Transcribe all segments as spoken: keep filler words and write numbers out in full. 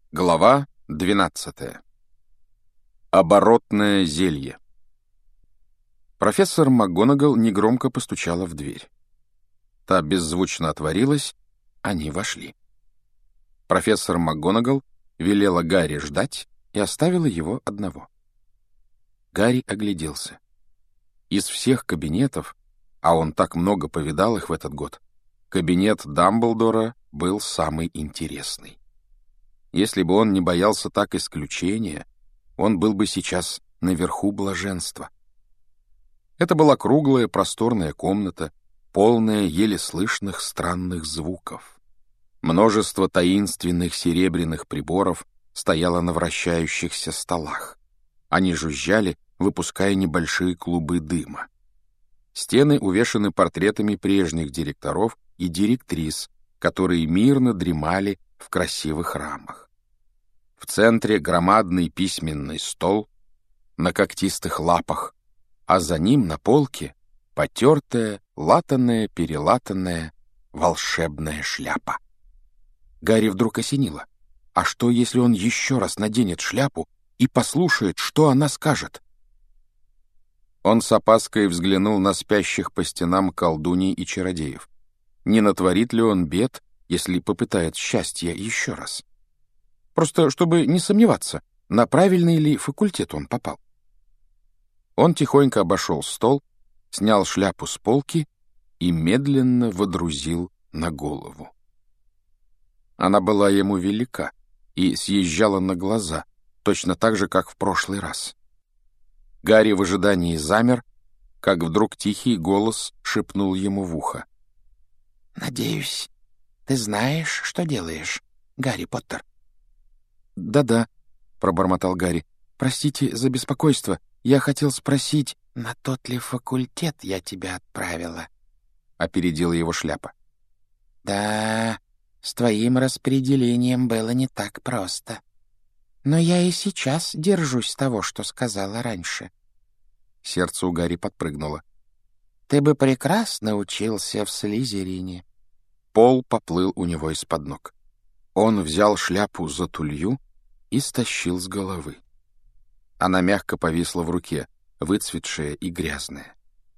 Глава двенадцатая. Оборотное зелье. Профессор МакГонагал негромко постучала в дверь. Та беззвучно отворилась, они вошли. Профессор МакГонагал велела Гарри ждать и оставила его одного. Гарри огляделся. Из всех кабинетов, а он так много повидал их в этот год, кабинет Дамблдора был самый интересный. Если бы он не боялся так исключения, он был бы сейчас наверху блаженства. Это была круглая просторная комната, полная еле слышных странных звуков. Множество таинственных серебряных приборов стояло на вращающихся столах. Они жужжали, выпуская небольшие клубы дыма. Стены увешаны портретами прежних директоров и директрис, которые мирно дремали в красивых рамах. В центре громадный письменный стол на когтистых лапах, а за ним на полке потертая, латаная, перелатанная волшебная шляпа. Гарри вдруг осенило. А что, если он еще раз наденет шляпу и послушает, что она скажет? Он с опаской взглянул на спящих по стенам колдуний и чародеев. Не натворит ли он бед, если попытает счастья еще раз? Просто чтобы не сомневаться, на правильный ли факультет он попал. Он тихонько обошел стол, снял шляпу с полки и медленно водрузил на голову. Она была ему велика и съезжала на глаза, точно так же, как в прошлый раз. Гарри в ожидании замер, как вдруг тихий голос шепнул ему в ухо. «Надеюсь, ты знаешь, что делаешь, Гарри Поттер?» «Да-да», — пробормотал Гарри. «Простите за беспокойство. Я хотел спросить, на тот ли факультет я тебя отправила?» — опередила его шляпа. «Да, с твоим распределением было не так просто. Но я и сейчас держусь того, что сказала раньше». Сердце у Гарри подпрыгнуло. «Ты бы прекрасно учился в Слизерине». Пол поплыл у него из-под ног. Он взял шляпу за тулью и стащил с головы. Она мягко повисла в руке, выцветшая и грязная.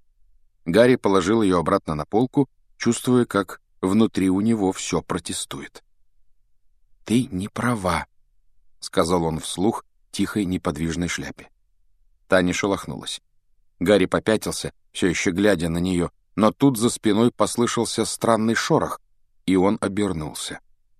Гарри положил ее обратно на полку, чувствуя, как внутри у него все протестует. «Ты не права», — сказал он вслух тихой неподвижной шляпе. Та не шелохнулась. Гарри попятился, все еще глядя на нее, но тут за спиной послышался странный шорох, и он обернулся.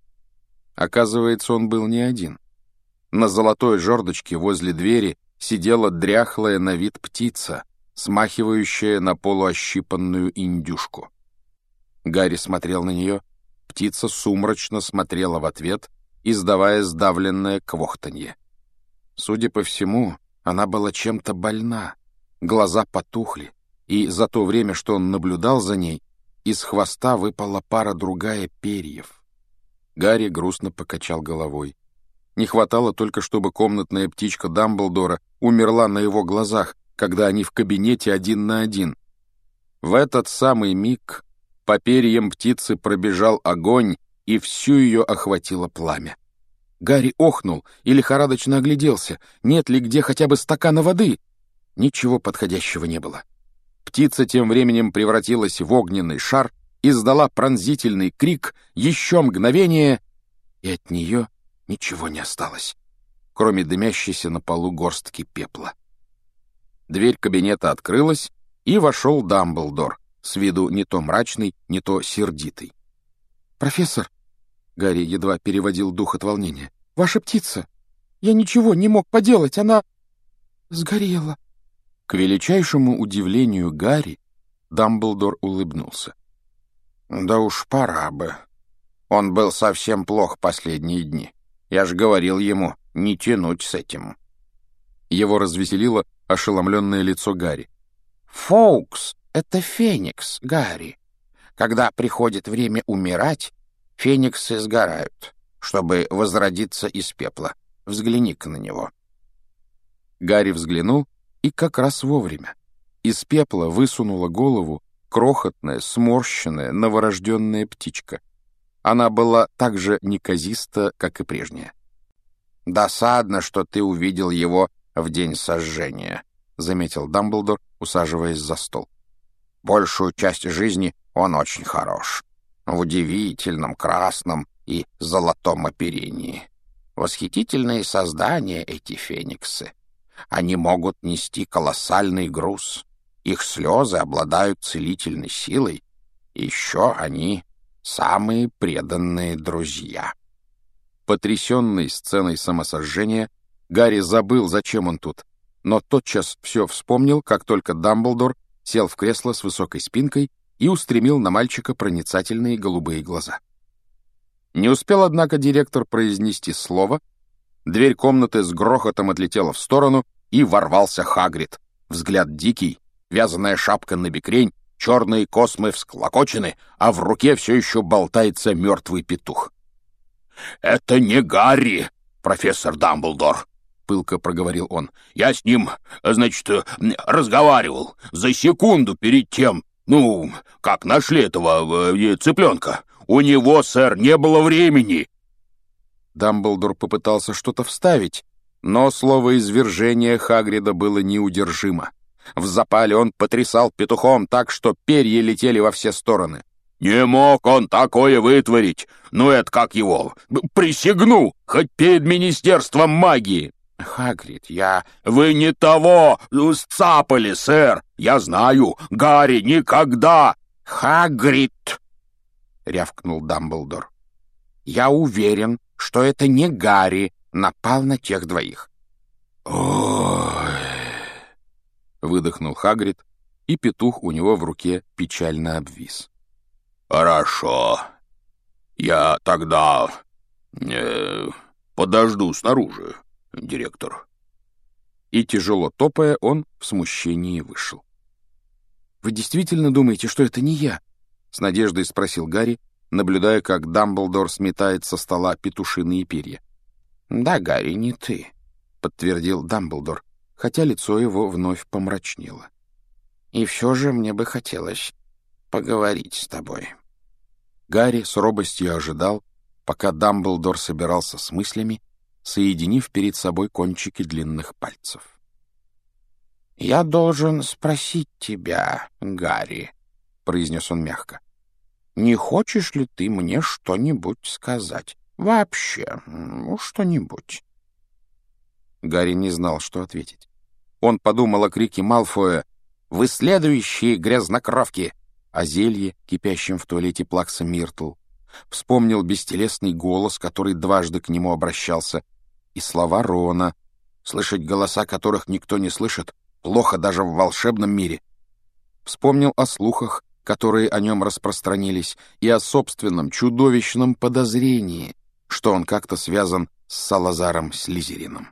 Оказывается, он был не один. На золотой жердочке возле двери сидела дряхлая на вид птица, смахивающая на полуощипанную индюшку. Гарри смотрел на нее, птица сумрачно смотрела в ответ, издавая сдавленное квохтанье. Судя по всему, она была чем-то больна, глаза потухли, и за то время, что он наблюдал за ней, из хвоста выпала пара-другая перьев. Гарри грустно покачал головой. Не хватало только, чтобы комнатная птичка Дамблдора умерла на его глазах, когда они в кабинете один на один. В этот самый миг по перьям птицы пробежал огонь, и всю ее охватило пламя. Гарри охнул и лихорадочно огляделся, нет ли где хотя бы стакана воды. Ничего подходящего не было. Птица тем временем превратилась в огненный шар, издала пронзительный крик, еще мгновение, и от нее ничего не осталось, кроме дымящейся на полу горстки пепла. Дверь кабинета открылась, и вошел Дамблдор, с виду не то мрачный, не то сердитый. «Профессор!» — Гарри едва переводил дух от волнения. «Ваша птица! Я ничего не мог поделать, она сгорела!» К величайшему удивлению Гарри Дамблдор улыбнулся. «Да уж пора бы. Он был совсем плох последние дни. Я же говорил ему не тянуть с этим». Его развеселило ошеломленное лицо Гарри. «Фоукс — это феникс, Гарри. Когда приходит время умирать, фениксы сгорают, чтобы возродиться из пепла. Взгляни-ка на него». Гарри взглянул, и как раз вовремя. Из пепла высунула голову крохотная, сморщенная, новорожденная птичка. Она была так же неказиста, как и прежняя. «Досадно, что ты увидел его в день сожжения», — заметил Дамблдор, усаживаясь за стол. «Большую часть жизни он очень хорош. В удивительном красном и золотом оперении. Восхитительные создания эти фениксы. Они могут нести колоссальный груз. Их слезы обладают целительной силой. Еще они самые преданные друзья». Потрясенный сценой самосожжения, Гарри забыл, зачем он тут, но тотчас все вспомнил, как только Дамблдор сел в кресло с высокой спинкой и устремил на мальчика проницательные голубые глаза. Не успел, однако, директор произнести слово, дверь комнаты с грохотом отлетела в сторону, и ворвался Хагрид. Взгляд дикий, вязаная шапка набекрень, черные космы всклокочены, а в руке все еще болтается мертвый петух. «Это не Гарри, профессор Дамблдор», — пылко проговорил он. «Я с ним, значит, разговаривал за секунду перед тем, ну, как нашли этого э, цыпленка. У него, сэр, не было времени». Дамблдор попытался что-то вставить, но слово извержения Хагрида было неудержимо. В запале он потрясал петухом так, что перья летели во все стороны. «Не мог он такое вытворить! Ну это как его? Присягну, хоть перед Министерством магии!» «Хагрид, я...» «Вы не того сцапали, сэр! Я знаю, Гарри никогда...» «Хагрид!» — рявкнул Дамблдор. «Я уверен, что это не Гарри напал на тех двоих». «Ой!» — выдохнул Хагрид, и петух у него в руке печально обвис. «Хорошо. Я тогда э, подожду снаружи, директор». И, тяжело топая, он в смущении вышел. «Вы действительно думаете, что это не я?» — с надеждой спросил Гарри, наблюдая, как Дамблдор сметает со стола петушиные перья. «Да, Гарри, не ты», — подтвердил Дамблдор, хотя лицо его вновь помрачнело. «И все же мне бы хотелось поговорить с тобой». Гарри с робостью ожидал, пока Дамблдор собирался с мыслями, соединив перед собой кончики длинных пальцев. «Я должен спросить тебя, Гарри», — произнес он мягко, — «не хочешь ли ты мне что-нибудь сказать? Вообще, ну, что-нибудь?» Гарри не знал, что ответить. Он подумал о крике Малфоя «Вы следующие грязнокровки!» о зелье, кипящем в туалете Плакса Миртл, вспомнил бестелесный голос, который дважды к нему обращался, и слова Рона, слышать голоса которых никто не слышит, плохо даже в волшебном мире. Вспомнил о слухах, которые о нем распространились, и о собственном чудовищном подозрении, что он как-то связан с Салазаром Слизерином.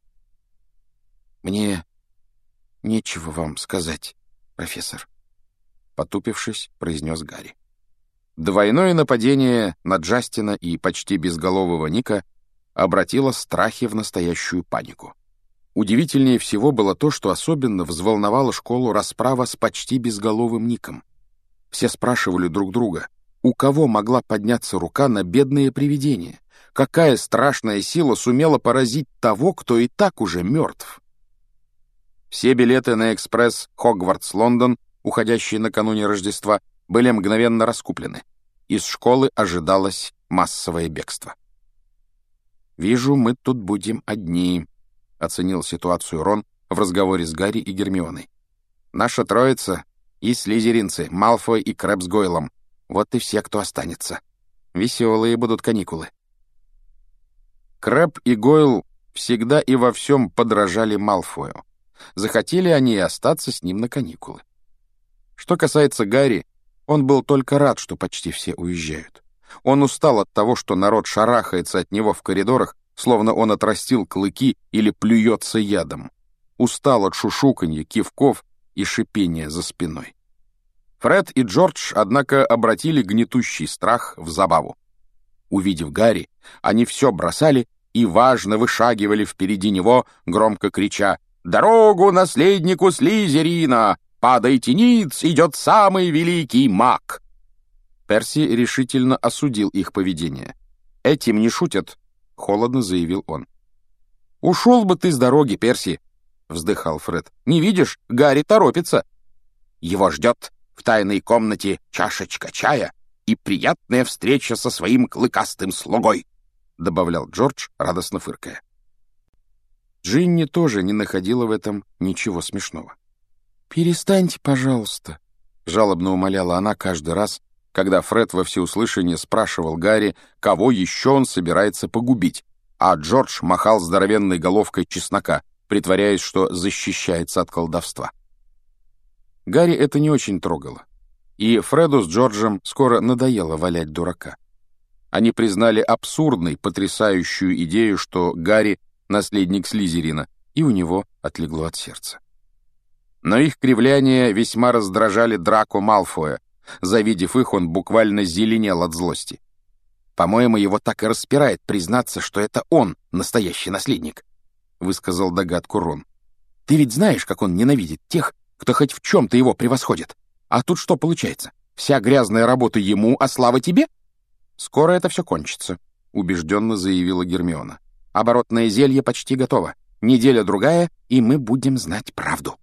«Мне нечего вам сказать, профессор», — потупившись, произнес Гарри. Двойное нападение на Джастина и почти безголового Ника обратило страхи в настоящую панику. Удивительнее всего было то, что особенно взволновала школу расправа с почти безголовым Ником. Все спрашивали друг друга, у кого могла подняться рука на бедное привидение, какая страшная сила сумела поразить того, кто и так уже мертв. Все билеты на экспресс Хогвартс-Лондон, уходящие накануне Рождества, были мгновенно раскуплены. Из школы ожидалось массовое бегство. «Вижу, мы тут будем одни», — оценил ситуацию Рон в разговоре с Гарри и Гермионой. «Наша троица и слизеринцы, Малфой и Крэб с Гойлом. Вот и все, кто останется. Веселые будут каникулы». Крэб и Гойл всегда и во всем подражали Малфою. Захотели они и остаться с ним на каникулы. Что касается Гарри, он был только рад, что почти все уезжают. Он устал от того, что народ шарахается от него в коридорах, словно он отрастил клыки или плюется ядом. Устал от шушуканья, кивков и шипения за спиной. Фред и Джордж, однако, обратили гнетущий страх в забаву. Увидев Гарри, они все бросали и важно вышагивали впереди него, громко крича: «Дорогу наследнику Слизерина! Падайте ниц, идет самый великий маг!» Перси решительно осудил их поведение. «Этим не шутят», — холодно заявил он. «Ушел бы ты с дороги, Перси!» — вздыхал Фред. «Не видишь, Гарри торопится!» «Его ждет в тайной комнате чашечка чая и приятная встреча со своим клыкастым слугой!» — добавлял Джордж, радостно фыркая. Джинни тоже не находила в этом ничего смешного. «Перестаньте, пожалуйста», — жалобно умоляла она каждый раз, когда Фред во всеуслышание спрашивал Гарри, кого еще он собирается погубить, а Джордж махал здоровенной головкой чеснока, притворяясь, что защищается от колдовства. Гарри это не очень трогало, и Фреду с Джорджем скоро надоело валять дурака. Они признали абсурдной, потрясающую идею, что Гарри — наследник Слизерина, и у него отлегло от сердца. Но их кривляния весьма раздражали Драко Малфоя. Завидев их, он буквально зеленел от злости. «По-моему, его так и распирает признаться, что это он настоящий наследник», — высказал догадку Рон. «Ты ведь знаешь, как он ненавидит тех, кто хоть в чем-то его превосходит. А тут что получается? Вся грязная работа ему, а слава тебе?» «Скоро это все кончится», — убежденно заявила Гермиона. «Оборотное зелье почти готово. Неделя-другая, и мы будем знать правду».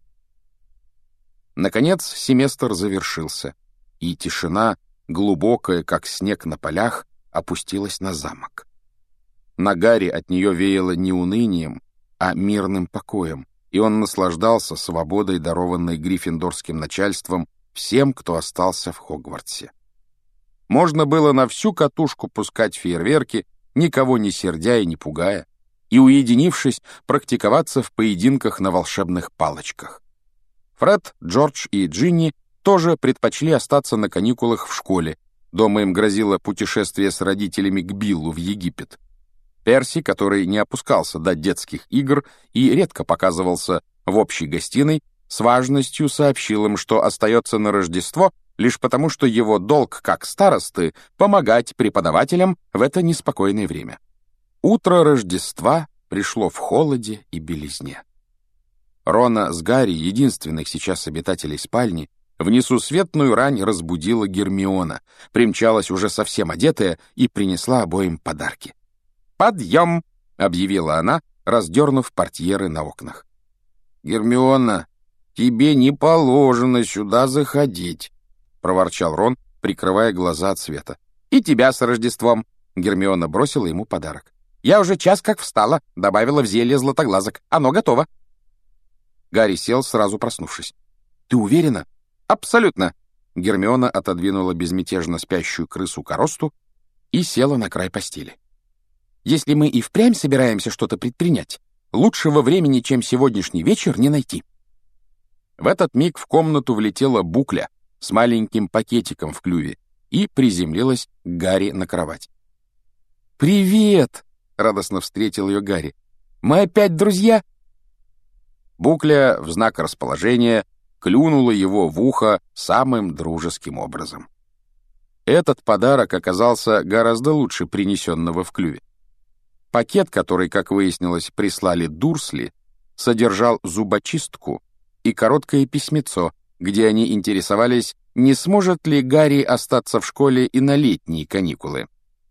Наконец семестр завершился, и тишина, глубокая, как снег на полях, опустилась на замок. На Гарри от нее веяло не унынием, а мирным покоем, и он наслаждался свободой, дарованной гриффиндорским начальством всем, кто остался в Хогвартсе. Можно было на всю катушку пускать фейерверки, никого не сердя и не пугая, и, уединившись, практиковаться в поединках на волшебных палочках. Фред, Джордж и Джинни тоже предпочли остаться на каникулах в школе. Дома им грозило путешествие с родителями к Биллу в Египет. Перси, который не опускался до детских игр и редко показывался в общей гостиной, с важностью сообщил им, что остается на Рождество лишь потому, что его долг как старосты — помогать преподавателям в это неспокойное время. Утро Рождества пришло в холоде и белизне. Рона с Гарри, единственных сейчас обитателей спальни, в несусветную рань разбудила Гермиона, примчалась уже совсем одетая и принесла обоим подарки. «Подъем!» — объявила она, раздернув портьеры на окнах. «Гермиона, тебе не положено сюда заходить», — проворчал Рон, прикрывая глаза от света. «И тебя с Рождеством!» — Гермиона бросила ему подарок. «Я уже час как встала, добавила в зелье златоглазок. Оно готово». Гарри сел, сразу проснувшись. «Ты уверена?» «Абсолютно!» Гермиона отодвинула безмятежно спящую крысу-коросту и села на край постели. «Если мы и впрямь собираемся что-то предпринять, лучшего времени, чем сегодняшний вечер, не найти». В этот миг в комнату влетела Букля с маленьким пакетиком в клюве и приземлилась к Гарри на кровать. «Привет!» — радостно встретил ее Гарри. «Мы опять друзья?» Букля в знак расположения клюнула его в ухо самым дружеским образом. Этот подарок оказался гораздо лучше принесенного в клюве. Пакет, который, как выяснилось, прислали Дурсли, содержал зубочистку и короткое письмецо, где они интересовались, не сможет ли Гарри остаться в школе и на летние каникулы.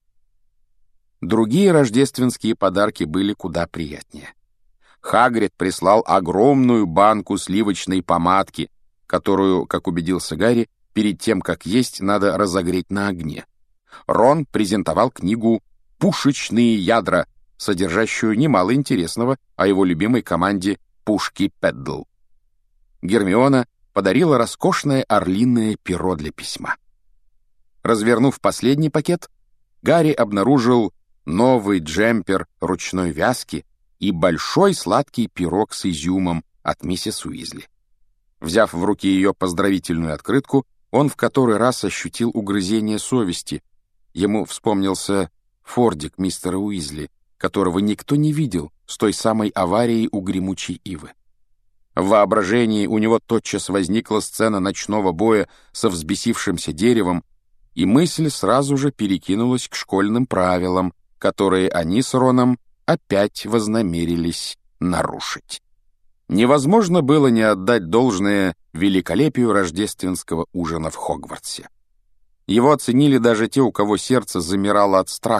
Другие рождественские подарки были куда приятнее. Хагрид прислал огромную банку сливочной помадки, которую, как убедился Гарри, перед тем, как есть, надо разогреть на огне. Рон презентовал книгу «Пушечные ядра», содержащую немало интересного о его любимой команде «Пушки Пэддл». Гермиона подарила роскошное орлиное перо для письма. Развернув последний пакет, Гарри обнаружил новый джемпер ручной вязки и большой сладкий пирог с изюмом от миссис Уизли. Взяв в руки ее поздравительную открытку, он в который раз ощутил угрызение совести. Ему вспомнился фордик мистера Уизли, которого никто не видел с той самой аварией у гремучей ивы. В воображении у него тотчас возникла сцена ночного боя со взбесившимся деревом, и мысль сразу же перекинулась к школьным правилам, которые они с Роном опять вознамерились нарушить. Невозможно было не отдать должное великолепию рождественского ужина в Хогвартсе. Его оценили даже те, у кого сердце замирало от страха,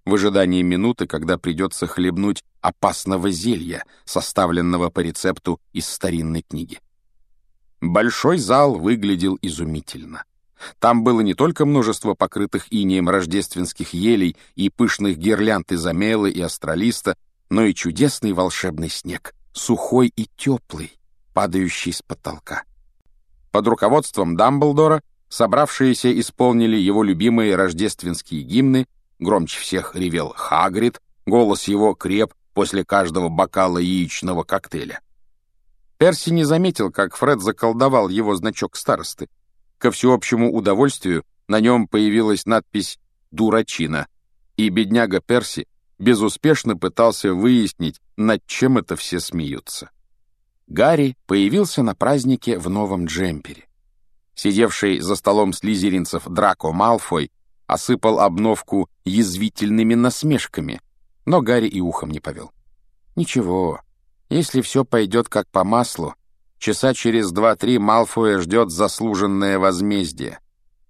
в ожидании минуты, когда придется хлебнуть опасного зелья, составленного по рецепту из старинной книги. Большой зал выглядел изумительно. Там было не только множество покрытых инеем рождественских елей и пышных гирлянд из амелы и астролиста, но и чудесный волшебный снег, сухой и теплый, падающий с потолка. Под руководством Дамблдора собравшиеся исполнили его любимые рождественские гимны, громче всех ревел Хагрид, голос его креп после каждого бокала яичного коктейля. Перси не заметил, как Фред заколдовал его значок старосты. Ко всеобщему удовольствию на нем появилась надпись «Дурачина», и бедняга Перси безуспешно пытался выяснить, над чем это все смеются. Гарри появился на празднике в новом джемпере. Сидевший за столом слизеринцев Драко Малфой осыпал обновку язвительными насмешками, но Гарри и ухом не повел. Ничего, если все пойдет как по маслу, часа через два-три Малфоя ждет заслуженное возмездие.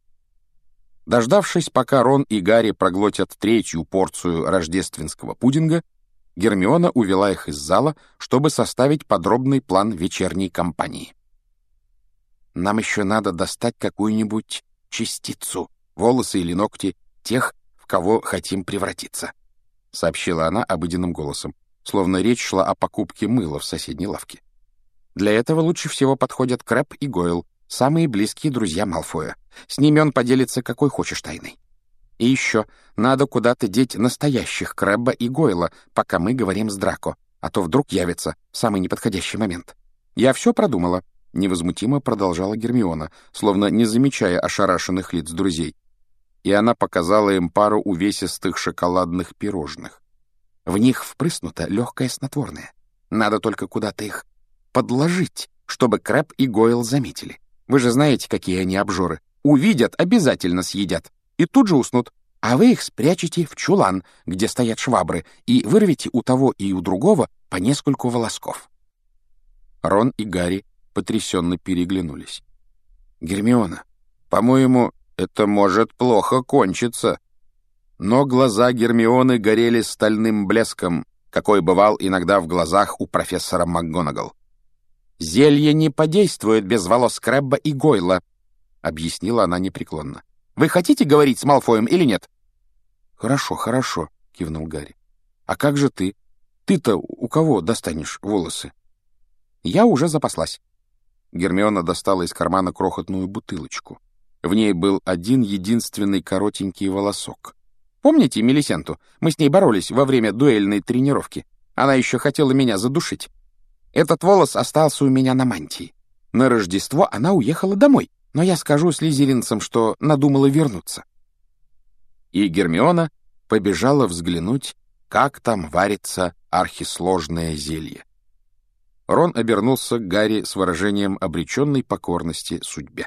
Дождавшись, пока Рон и Гарри проглотят третью порцию рождественского пудинга, Гермиона увела их из зала, чтобы составить подробный план вечерней кампании. «Нам еще надо достать какую-нибудь частицу, волосы или ногти тех, в кого хотим превратиться», — сообщила она обыденным голосом, словно речь шла о покупке мыла в соседней лавке. «Для этого лучше всего подходят Крэб и Гойл, самые близкие друзья Малфоя. С ними он поделится какой хочешь тайной. И еще, надо куда-то деть настоящих Крэбба и Гойла, пока мы говорим с Драко, а то вдруг явится в самый неподходящий момент. Я все продумала», — невозмутимо продолжала Гермиона, словно не замечая ошарашенных лиц друзей. И она показала им пару увесистых шоколадных пирожных. В них впрыснуто легкое снотворное. Надо только куда-то их подложить, чтобы Крэб и Гойл заметили. Вы же знаете, какие они обжоры. Увидят, обязательно съедят. И тут же уснут. А вы их спрячете в чулан, где стоят швабры, и вырвете у того и у другого по нескольку волосков. Рон и Гарри потрясенно переглянулись. «Гермиона, по-моему, это может плохо кончиться». Но глаза Гермионы горели стальным блеском, какой бывал иногда в глазах у профессора МакГонагал. «Зелье не подействует без волос Крэбба и Гойла», — объяснила она непреклонно. «Вы хотите говорить с Малфоем или нет?» «Хорошо, хорошо», — кивнул Гарри. «А как же ты? Ты-то у кого достанешь волосы?» «Я уже запаслась». Гермиона достала из кармана крохотную бутылочку. В ней был один единственный коротенький волосок. «Помните Мелисенту? Мы с ней боролись во время дуэльной тренировки. Она еще хотела меня задушить. Этот волос остался у меня на мантии. На Рождество она уехала домой, но я скажу слизеринцам, что надумала вернуться». И Гермиона побежала взглянуть, как там варится архисложное зелье. Рон обернулся к Гарри с выражением обреченной покорности судьбе.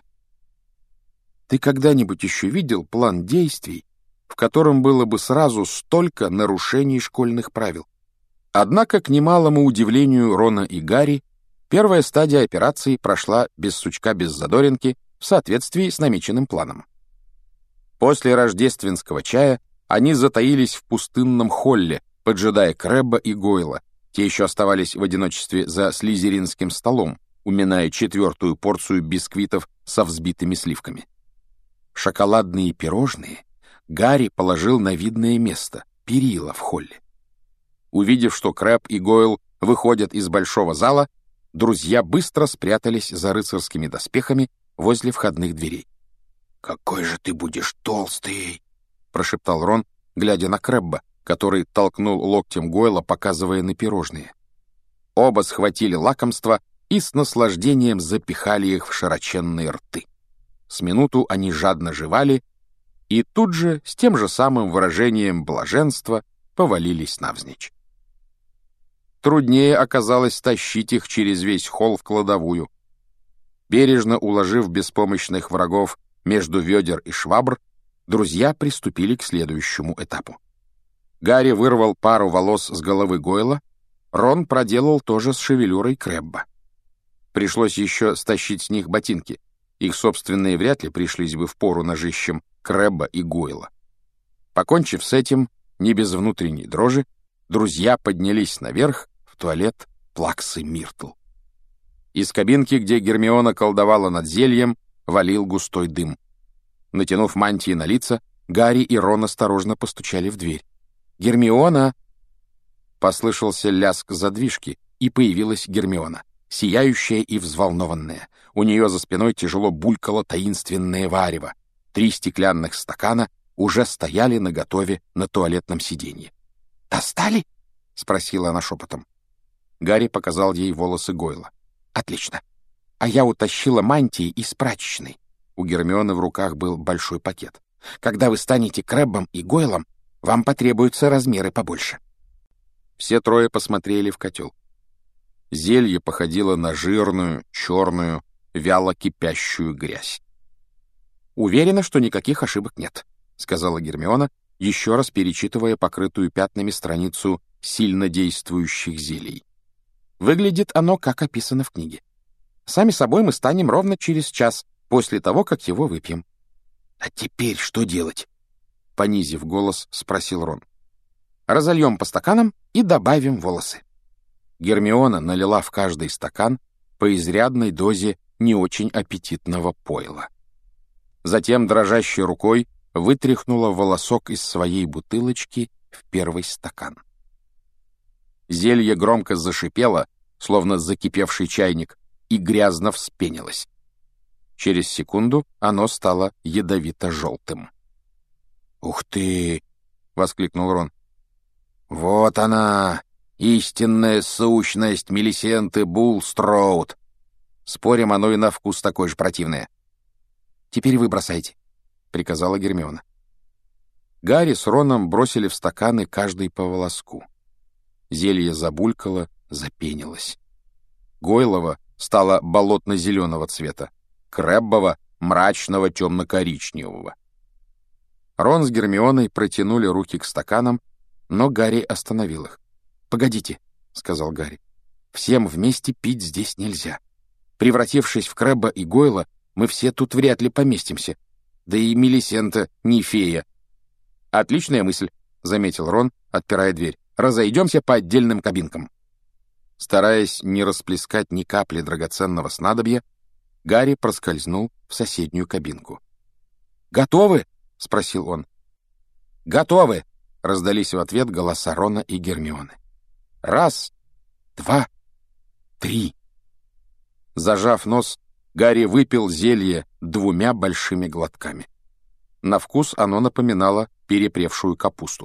«Ты когда-нибудь еще видел план действий, в котором было бы сразу столько нарушений школьных правил?» Однако, к немалому удивлению Рона и Гарри, первая стадия операции прошла без сучка, без задоринки, в соответствии с намеченным планом. После рождественского чая они затаились в пустынном холле, поджидая Крэбба и Гойла. Те еще оставались в одиночестве за слизеринским столом, уминая четвертую порцию бисквитов со взбитыми сливками. Шоколадные пирожные Гарри положил на видное место — перила в холле. Увидев, что Крэб и Гойл выходят из большого зала, друзья быстро спрятались за рыцарскими доспехами возле входных дверей. «Какой же ты будешь толстый!» — прошептал Рон, глядя на Крэбба, который толкнул локтем Гойла, показывая на пирожные. Оба схватили лакомство и с наслаждением запихали их в широченные рты. С минуту они жадно жевали и тут же, с тем же самым выражением блаженства, повалились навзничь. Труднее оказалось тащить их через весь холл в кладовую. Бережно уложив беспомощных врагов между ведер и швабр, друзья приступили к следующему этапу. Гарри вырвал пару волос с головы Гойла, Рон проделал то же с шевелюрой Крэбба. Пришлось еще стащить с них ботинки, их собственные вряд ли пришлись бы впору ножищем Крэбба и Гойла. Покончив с этим, не без внутренней дрожи, друзья поднялись наверх в туалет Плаксы Миртл. Из кабинки, где Гермиона колдовала над зельем, валил густой дым. Натянув мантии на лица, Гарри и Рон осторожно постучали в дверь. «Гермиона!» Послышался лязг задвижки, и появилась Гермиона, сияющая и взволнованная. У нее за спиной тяжело булькало таинственное варево. Три стеклянных стакана уже стояли наготове на туалетном сиденье. «Достали?» — спросила она шепотом. Гарри показал ей волосы Гойла. «Отлично. А я утащила мантии из прачечной». У Гермионы в руках был большой пакет. «Когда вы станете Крэббом и Гойлом, вам потребуются размеры побольше». Все трое посмотрели в котел. Зелье походило на жирную, черную, вяло кипящую грязь. «Уверена, что никаких ошибок нет», — сказала Гермиона, еще раз перечитывая покрытую пятнами страницу сильно действующих зелий. «Выглядит оно, как описано в книге. Сами собой мы станем ровно через час после того, как его выпьем». «А теперь что делать?» — понизив голос, спросил Рон. «Разольем по стаканам и добавим волосы». Гермиона налила в каждый стакан по изрядной дозе не очень аппетитного пойла. Затем дрожащей рукой вытряхнула волосок из своей бутылочки в первый стакан. Зелье громко зашипело, словно закипевший чайник, и грязно вспенилось. Через секунду оно стало ядовито-желтым. «Ух ты!» — воскликнул Рон. «Вот она, истинная сущность Мелисенты Булстроуд! Спорим, оно и на вкус такое же противное». «Теперь вы бросайте», — приказала Гермиона. Гарри с Роном бросили в стаканы каждый по волоску. Зелье забулькало, запенилось. Гойлово стало болотно-зеленого цвета, Крэббово — мрачного темно-коричневого. Рон с Гермионой протянули руки к стаканам, но Гарри остановил их. «Погодите», — сказал Гарри, — «всем вместе пить здесь нельзя. Превратившись в Крэбба и Гойла, мы все тут вряд ли поместимся. Да и Мелисента не фея». «Отличная мысль», — заметил Рон, отпирая дверь. «Разойдемся по отдельным кабинкам». Стараясь не расплескать ни капли драгоценного снадобья, Гарри проскользнул в соседнюю кабинку. «Готовы?» — спросил он. «Готовы!» — раздались в ответ голоса Рона и Гермионы. «Раз, два, три». Зажав нос, Гарри выпил зелье двумя большими глотками. На вкус оно напоминало перепревшую капусту.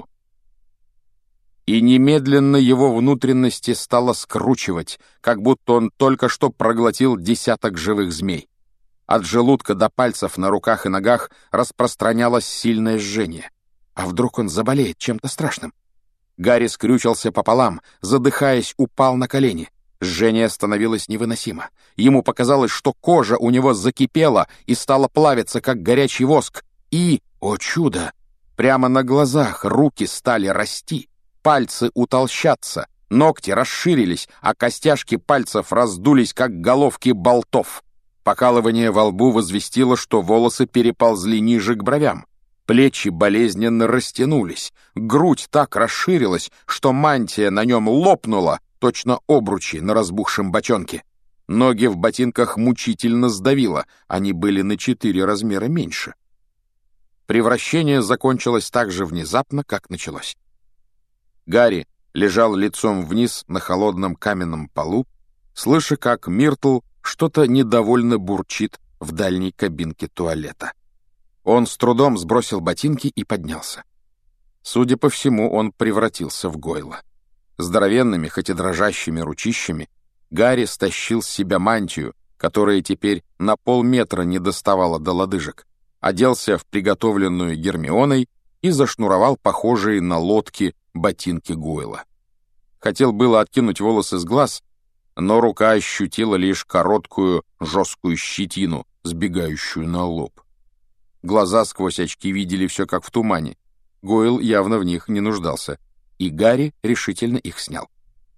И немедленно его внутренности стало скручивать, как будто он только что проглотил десяток живых змей. От желудка до пальцев на руках и ногах распространялось сильное жжение. А вдруг он заболеет чем-то страшным? Гарри скрючился пополам, задыхаясь, упал на колени. Жжение становилось невыносимо. Ему показалось, что кожа у него закипела и стала плавиться, как горячий воск. И, о чудо, прямо на глазах руки стали расти. Пальцы утолщаться, ногти расширились, а костяшки пальцев раздулись, как головки болтов. Покалывание во лбу возвестило, что волосы переползли ниже к бровям. Плечи болезненно растянулись, грудь так расширилась, что мантия на нем лопнула, точно обручи на разбухшем бочонке. Ноги в ботинках мучительно сдавило, они были на четыре размера меньше. Превращение закончилось так же внезапно, как началось. Гарри лежал лицом вниз на холодном каменном полу, слыша, как Миртл что-то недовольно бурчит в дальней кабинке туалета. Он с трудом сбросил ботинки и поднялся. Судя по всему, он превратился в Гойла. Здоровенными, хоть и дрожащими ручищами, Гарри стащил с себя мантию, которая теперь на полметра не доставала до лодыжек, оделся в приготовленную Гермионой и зашнуровал похожие на лодки ботинки Гойла. Хотел было откинуть волосы с глаз, но рука ощутила лишь короткую, жесткую щетину, сбегающую на лоб. Глаза сквозь очки видели все как в тумане. Гойл явно в них не нуждался, и Гарри решительно их снял.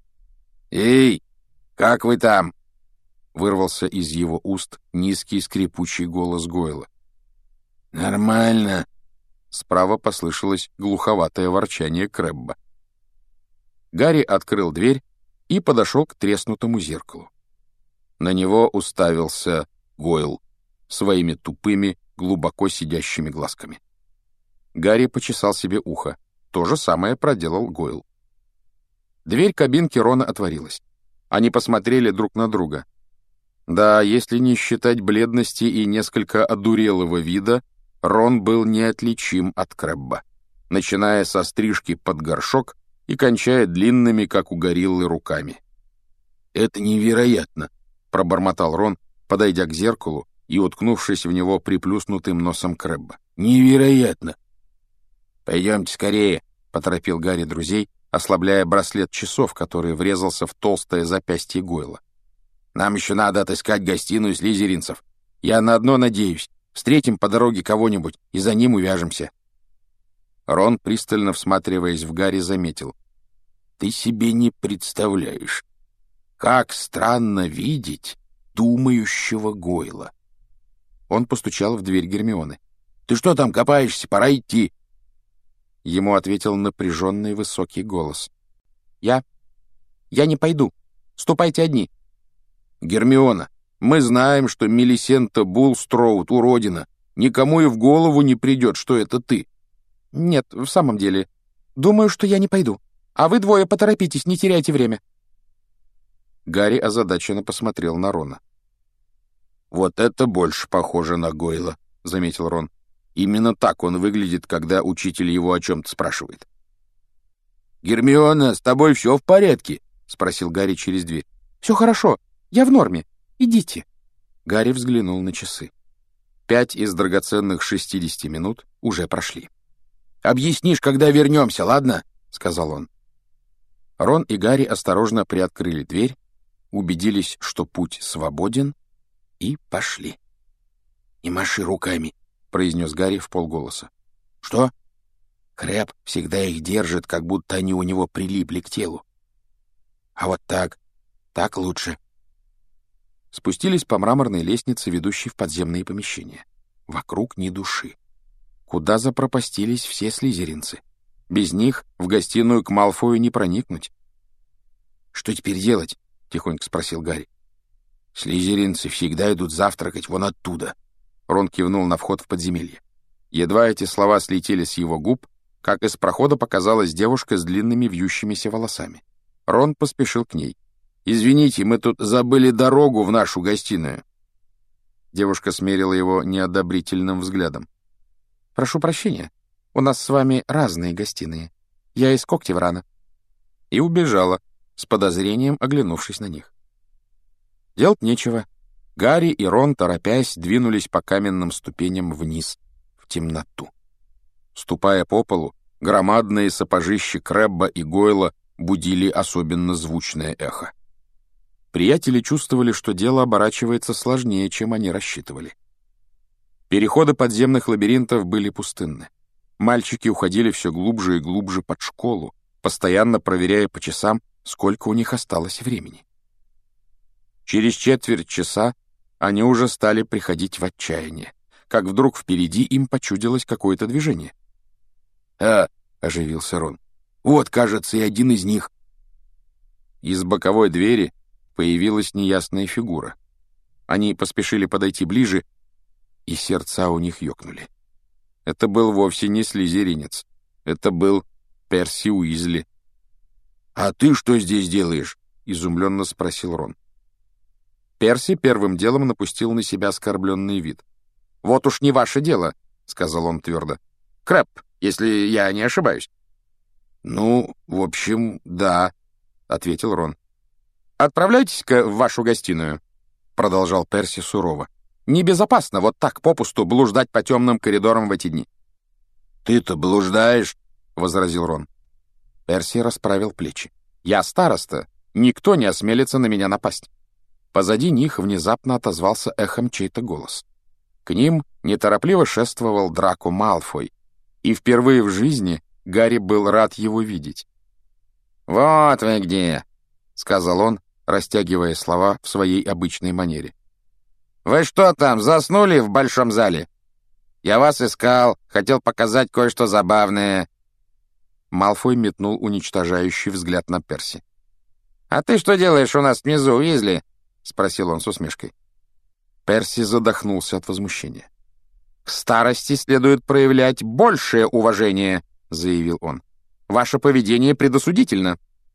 «Эй, как вы там?» — вырвался из его уст низкий скрипучий голос Гойла. «Нормально», Справа послышалось глуховатое ворчание Крэбба. Гарри открыл дверь и подошел к треснутому зеркалу. На него уставился Гойл своими тупыми, глубоко сидящими глазками. Гарри почесал себе ухо. То же самое проделал Гойл. Дверь кабинки Рона отворилась. Они посмотрели друг на друга. Да, если не считать бледности и несколько одурелого вида, Рон был неотличим от Крэбба, начиная со стрижки под горшок и кончая длинными, как у гориллы, руками. «Это невероятно!» — пробормотал Рон, подойдя к зеркалу и уткнувшись в него приплюснутым носом Крэбба. «Невероятно!» «Пойдемте скорее!» — поторопил Гарри друзей, ослабляя браслет часов, который врезался в толстое запястье Гойла. «Нам еще надо отыскать гостиную слизеринцев. Я на одно надеюсь. Встретим по дороге кого-нибудь и за ним увяжемся». Рон, пристально всматриваясь в Гарри, заметил. «Ты себе не представляешь, как странно видеть думающего Гойла». Он постучал в дверь Гермионы. «Ты что там копаешься? Пора идти». Ему ответил напряженный высокий голос. «Я... я не пойду. Ступайте одни». «Гермиона, мы знаем, что Милисента Булстроуд уродина. Никому и в голову не придет, что это ты». «Нет, в самом деле. Думаю, что я не пойду. А вы двое поторопитесь, не теряйте время». Гарри озадаченно посмотрел на Рона. «Вот это больше похоже на Гойла», — заметил Рон. «Именно так он выглядит, когда учитель его о чем-то спрашивает». «Гермиона, с тобой все в порядке?» — спросил Гарри через дверь. «Все хорошо. Я в норме. Идите». Гарри взглянул на часы. Пять из драгоценных шестидесяти минут уже прошли. «Объяснишь, когда вернемся, ладно?» — сказал он. Рон и Гарри осторожно приоткрыли дверь, убедились, что путь свободен, и пошли. «Не маши руками», — произнес Гарри вполголоса. «Что?» «Крэб всегда их держит, как будто они у него прилипли к телу. А вот так, так лучше». Спустились по мраморной лестнице, ведущей в подземные помещения. Вокруг ни души. Куда запропастились все слизеринцы? Без них в гостиную к Малфою не проникнуть. «Что теперь делать?» — тихонько спросил Гарри. «Слизеринцы всегда идут завтракать вон оттуда». Рон кивнул на вход в подземелье. Едва эти слова слетели с его губ, как из прохода показалась девушка с длинными вьющимися волосами. Рон поспешил к ней. «Извините, мы тут забыли дорогу в нашу гостиную». Девушка смерила его неодобрительным взглядом. «Прошу прощения, у нас с вами разные гостиные. Я из Когтеврана». И убежала, с подозрением оглянувшись на них. Делать нечего. Гарри и Рон, торопясь, двинулись по каменным ступеням вниз, в темноту. Ступая по полу, громадные сапожищи Крэбба и Гойла будили особенно звучное эхо. Приятели чувствовали, что дело оборачивается сложнее, чем они рассчитывали. Переходы подземных лабиринтов были пустынны. Мальчики уходили все глубже и глубже под школу, постоянно проверяя по часам, сколько у них осталось времени. Через четверть часа они уже стали приходить в отчаяние, как вдруг впереди им почудилось какое-то движение. «А!» — оживился Рон. «Вот, кажется, и один из них». Из боковой двери появилась неясная фигура. Они поспешили подойти ближе, и сердца у них ёкнули. Это был вовсе не слизеринец. Это был Перси Уизли. «А ты что здесь делаешь?» — изумленно спросил Рон. Перси первым делом напустил на себя оскорбленный вид. «Вот уж не ваше дело», — сказал он твердо. «Крэб, если я не ошибаюсь». «Ну, в общем, да», — ответил Рон. «Отправляйтесь-ка в вашу гостиную», — продолжал Перси сурово. «Небезопасно вот так попусту блуждать по темным коридорам в эти дни». «Ты-то блуждаешь», — возразил Рон. Перси расправил плечи. «Я староста. Никто не осмелится на меня напасть». Позади них внезапно отозвался эхом чей-то голос. К ним неторопливо шествовал Драко Малфой, и впервые в жизни Гарри был рад его видеть. «Вот вы где», — сказал он, растягивая слова в своей обычной манере. «Вы что там, заснули в большом зале?» Я вас искал, хотел показать кое-что забавное». Малфой метнул уничтожающий взгляд на Перси. «А ты что делаешь у нас внизу, Уизли?» — спросил он с усмешкой. Перси задохнулся от возмущения. «К старости следует проявлять большее уважение», — заявил он. «Ваше поведение предосудительно».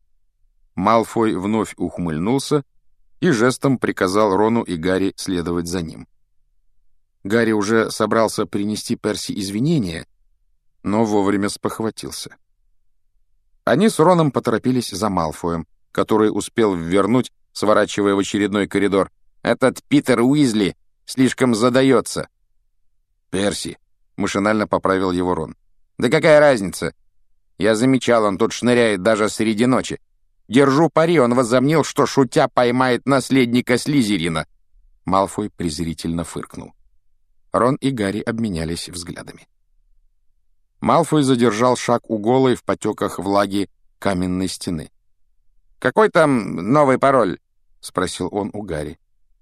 Малфой вновь ухмыльнулся и жестом приказал Рону и Гарри следовать за ним. Гарри уже собрался принести Перси извинения, но вовремя спохватился. Они с Роном поторопились за Малфоем, который успел ввернуть, сворачивая в очередной коридор. «Этот Питер Уизли слишком задается». «Перси», — машинально поправил его Рон. «Да какая разница? Я замечал, он тут шныряет даже среди ночи. Держу пари, он возомнил, что, шутя, поймает наследника Слизерина». Малфой презрительно фыркнул. Рон и Гарри обменялись взглядами. Малфой задержал шаг у голой в потеках влаги каменной стены. «Какой там новый пароль?» — спросил он у Гарри.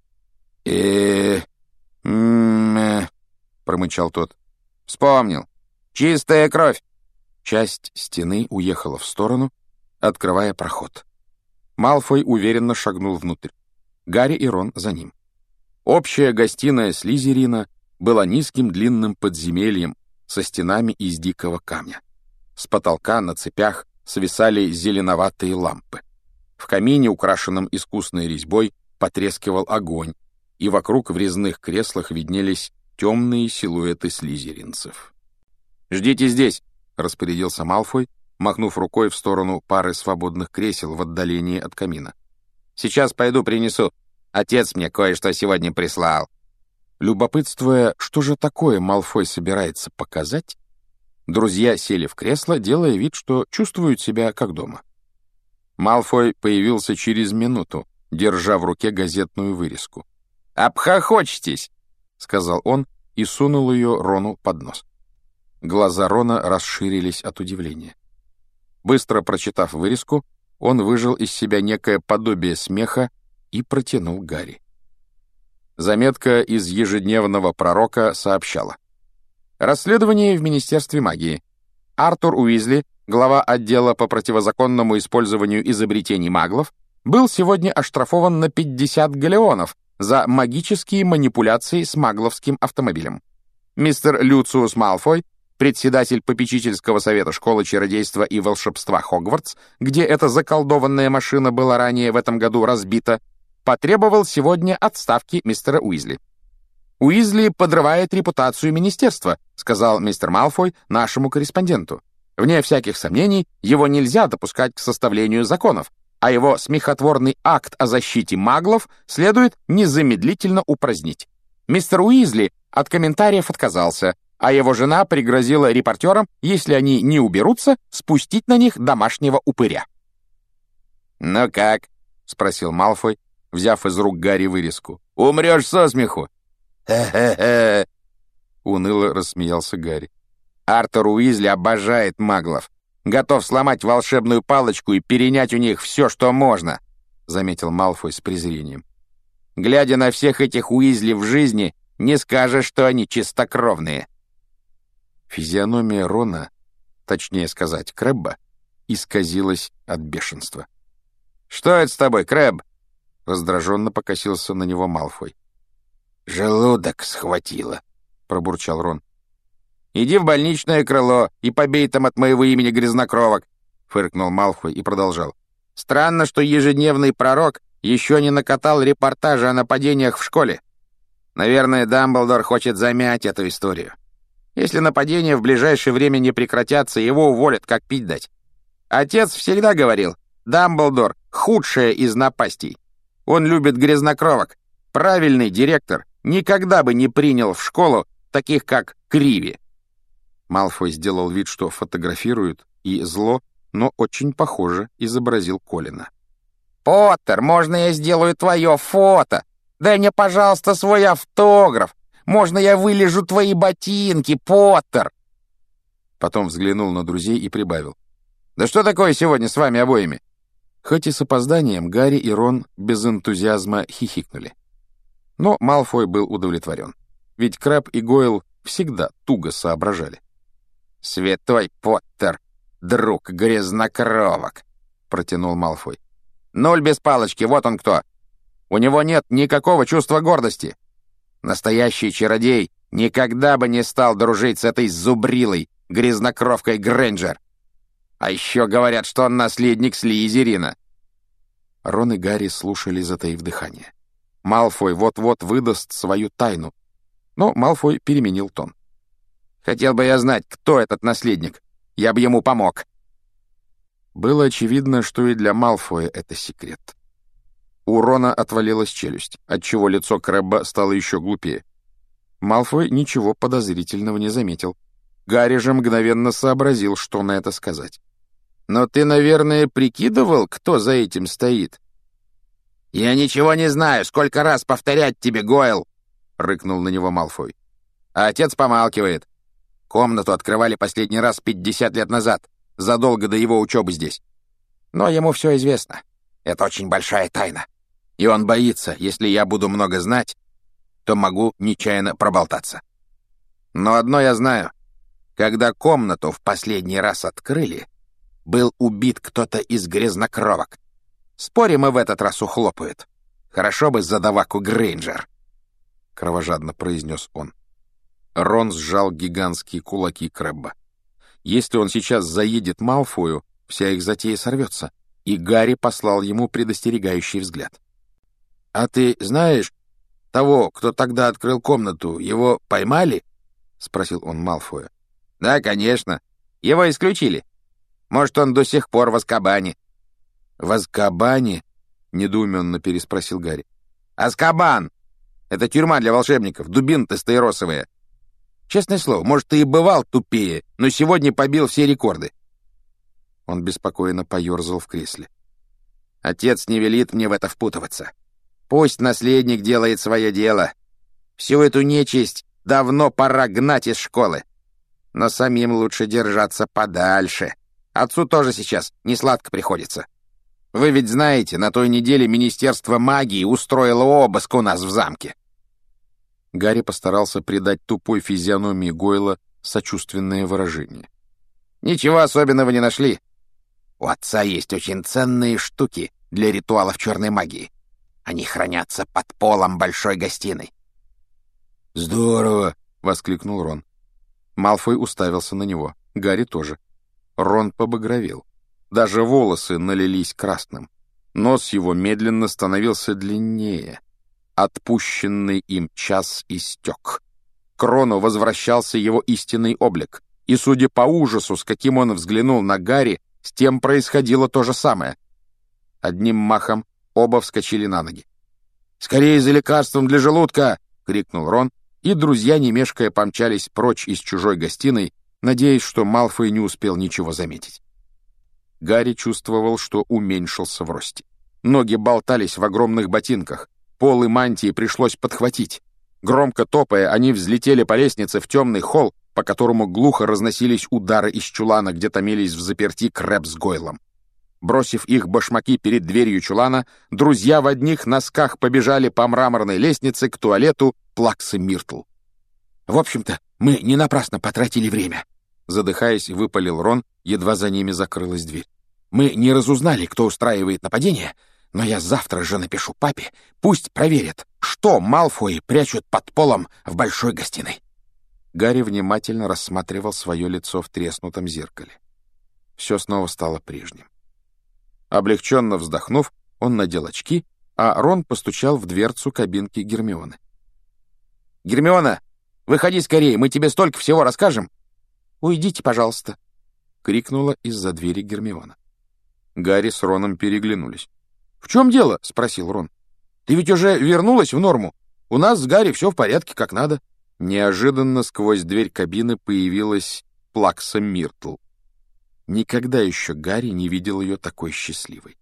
э м промычал тот. «Вспомнил. Чистая кровь». Часть стены уехала в сторону, открывая проход. Малфой уверенно шагнул внутрь. Гарри и Рон за ним. Общая гостиная Слизерина была низким длинным подземельем со стенами из дикого камня. С потолка на цепях свисали зеленоватые лампы. В камине, украшенном искусной резьбой, потрескивал огонь, и вокруг в резных креслах виднелись темные силуэты слизеринцев. «Ждите здесь», — распорядился Малфой, махнув рукой в сторону пары свободных кресел в отдалении от камина. «Сейчас пойду принесу. Отец мне кое-что сегодня прислал». Любопытствуя, что же такое Малфой собирается показать, друзья сели в кресло, делая вид, что чувствуют себя как дома. Малфой появился через минуту, держа в руке газетную вырезку. «Обхохочетесь», — сказал он и сунул ее Рону под нос. Глаза Рона расширились от удивления. Быстро прочитав вырезку, он выжал из себя некое подобие смеха и протянул Гарри. Заметка из ежедневного пророка сообщала. Расследование в Министерстве магии. Артур Уизли, глава отдела по противозаконному использованию изобретений маглов, был сегодня оштрафован на пятьдесят галеонов за магические манипуляции с магловским автомобилем. Мистер Люциус Малфой, председатель попечительского совета школы чародейства и волшебства Хогвартс, где эта заколдованная машина была ранее в этом году разбита, потребовал сегодня отставки мистера Уизли. «Уизли подрывает репутацию министерства», — сказал мистер Малфой нашему корреспонденту. «Вне всяких сомнений, его нельзя допускать к составлению законов, а его смехотворный акт о защите маглов следует незамедлительно упразднить. Мистер Уизли от комментариев отказался, а его жена пригрозила репортерам, если они не уберутся, спустить на них домашнего упыря». «Ну как?» — спросил Малфой, взяв из рук Гарри вырезку. «Умрешь со смеху!» «Хе-хе-хе!» — уныло рассмеялся Гарри. «Артур Уизли обожает маглов. Готов сломать волшебную палочку и перенять у них все, что можно», — заметил Малфой с презрением. «Глядя на всех этих Уизли в жизни, не скажешь, что они чистокровные». Физиономия Рона, точнее сказать, Крэбба, исказилась от бешенства. «Что это с тобой, Крэбб?» — раздраженно покосился на него Малфой. «Желудок схватило», — пробурчал Рон. «Иди в больничное крыло и побей там от моего имени грязнокровок», — фыркнул Малфой и продолжал. «Странно, что ежедневный пророк еще не накатал репортажи о нападениях в школе. Наверное, Дамблдор хочет замять эту историю. Если нападения в ближайшее время не прекратятся, его уволят, как пить дать. Отец всегда говорил, Дамблдор — худшая из напастей. Он любит грязнокровок. Правильный директор никогда бы не принял в школу таких, как Криви». Малфой сделал вид, что фотографирует, и зло, но очень похоже изобразил Колина. «Поттер, можно я сделаю твое фото? Дай мне, пожалуйста, свой автограф. Можно я вылежу твои ботинки, Поттер?» Потом взглянул на друзей и прибавил. «Да что такое сегодня с вами обоими?» Хоть и с опозданием, Гарри и Рон без энтузиазма хихикнули. Но Малфой был удовлетворен. Ведь Крэбб и Гойл всегда туго соображали. «Святой Поттер, друг грязнокровок!» — протянул Малфой. «Нуль без палочки, вот он кто! У него нет никакого чувства гордости! Настоящий чародей никогда бы не стал дружить с этой зубрилой, грязнокровкой Грейнджер! А еще говорят, что он наследник Слизерина!» Рон и Гарри слушали, затаив дыхание. Малфой вот-вот выдаст свою тайну, но Малфой переменил тон. «Хотел бы я знать, кто этот наследник. Я бы ему помог». Было очевидно, что и для Малфоя это секрет. У Рона отвалилась челюсть, отчего лицо Крэбба стало еще глупее. Малфой ничего подозрительного не заметил. Гарри же мгновенно сообразил, что на это сказать. «Но ты, наверное, прикидывал, кто за этим стоит?» «Я ничего не знаю, сколько раз повторять тебе, Гойл!» — рыкнул на него Малфой. А отец помалкивает. Комнату открывали последний раз пятьдесят лет назад, задолго до его учебы здесь. Но ему все известно. Это очень большая тайна. И он боится, если я буду много знать, то могу нечаянно проболтаться. Но одно я знаю. Когда комнату в последний раз открыли, был убит кто-то из грязнокровок. Спорим, и в этот раз ухлопают. Хорошо бы задаваку Грейнджер. Кровожадно произнес он. Рон сжал гигантские кулаки Крэбба. Если он сейчас заедет Малфою, вся их затея сорвется, и Гарри послал ему предостерегающий взгляд. «А ты знаешь того, кто тогда открыл комнату, его поймали?» — спросил он Малфоя. «Да, конечно. Его исключили. Может, он до сих пор в Азкабане». «В Азкабане?» — недоуменно переспросил Гарри. «Азкабан! Это тюрьма для волшебников, дубины-то стаиросовые. Честное слово, может, ты и бывал тупее, но сегодня побил все рекорды». Он беспокойно поерзал в кресле. «Отец не велит мне в это впутываться. Пусть наследник делает свое дело. Всю эту нечисть давно пора гнать из школы. Но самим лучше держаться подальше. Отцу тоже сейчас несладко приходится. Вы ведь знаете, на той неделе Министерство магии устроило обыск у нас в замке». Гарри постарался придать тупой физиономии Гойла сочувственное выражение. «Ничего особенного не нашли. У отца есть очень ценные штуки для ритуалов черной магии. Они хранятся под полом большой гостиной». «Здорово!» — воскликнул Рон. Малфой уставился на него. Гарри тоже. Рон побагровел. Даже волосы налились красным. Нос его медленно становился длиннее. Отпущенный им час истек. К Рону возвращался его истинный облик. И, судя по ужасу, с каким он взглянул на Гарри, с тем происходило то же самое. Одним махом оба вскочили на ноги. «Скорее за лекарством для желудка!» — крикнул Рон, и друзья, не мешкая, помчались прочь из чужой гостиной, надеясь, что Малфой не успел ничего заметить. Гарри чувствовал, что уменьшился в росте. Ноги болтались в огромных ботинках, полы мантии пришлось подхватить. Громко топая, они взлетели по лестнице в темный холл, по которому глухо разносились удары из чулана, где томились взаперти Крэбб с Гойлом. Бросив их башмаки перед дверью чулана, друзья в одних носках побежали по мраморной лестнице к туалету Плаксы Миртл. «В общем-то, мы не напрасно потратили время», — задыхаясь, выпалил Рон, едва за ними закрылась дверь. «Мы не разузнали, кто устраивает нападение, но я завтра же напишу папе, пусть проверят, что Малфои прячут под полом в большой гостиной». Гарри внимательно рассматривал свое лицо в треснутом зеркале. Все снова стало прежним. Облегченно вздохнув, он надел очки, а Рон постучал в дверцу кабинки Гермионы. «Гермиона, выходи скорее, мы тебе столько всего расскажем!» «Уйдите, пожалуйста!» — крикнула из-за двери Гермиона. Гарри с Роном переглянулись. «В чем дело?» — спросил Рон. «Ты ведь уже вернулась в норму. У нас с Гарри все в порядке, как надо». Неожиданно сквозь дверь кабины появилась Плакса Миртл. Никогда еще Гарри не видел ее такой счастливой.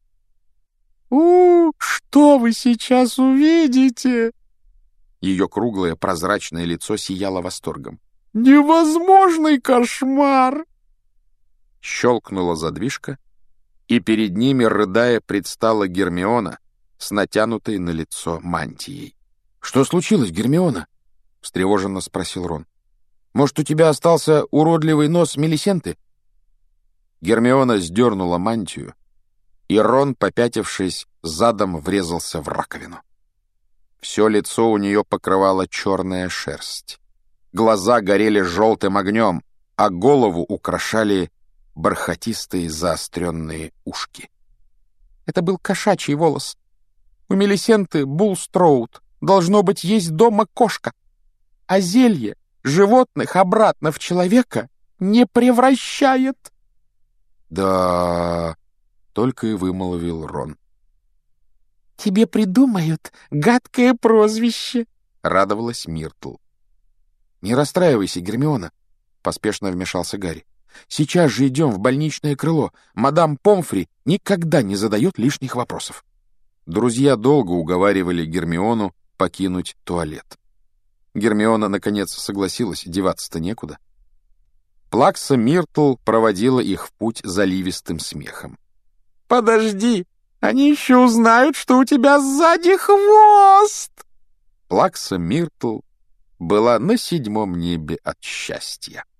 «У, что вы сейчас увидите?» Ее круглое прозрачное лицо сияло восторгом. «Невозможный кошмар!» Щелкнула задвижка, и перед ними, рыдая, предстала Гермиона с натянутой на лицо мантией. «Что случилось, Гермиона?» — встревоженно спросил Рон. Может, у тебя остался уродливый нос Мелисенты?» Гермиона сдернула мантию, и Рон, попятившись, задом врезался в раковину. Все лицо у нее покрывала черная шерсть. Глаза горели желтым огнем, а голову украшали бархатистые заостренные ушки. Это был кошачий волос. У Мелисенты Булстроуд, должно быть, есть дома кошка. А зелье животных обратно в человека не превращает. «Да...» — только и вымолвил Рон. «Тебе придумают гадкое прозвище», — радовалась Миртл. «Не расстраивайся, Гермиона», — поспешно вмешался Гарри. «Сейчас же идем в больничное крыло. Мадам Помфри никогда не задает лишних вопросов». Друзья долго уговаривали Гермиону покинуть туалет. Гермиона, наконец, согласилась, деваться-то некуда. Плакса Миртл проводила их в путь заливистым смехом. «Подожди, они еще узнают, что у тебя сзади хвост!» Плакса Миртл была на седьмом небе от счастья.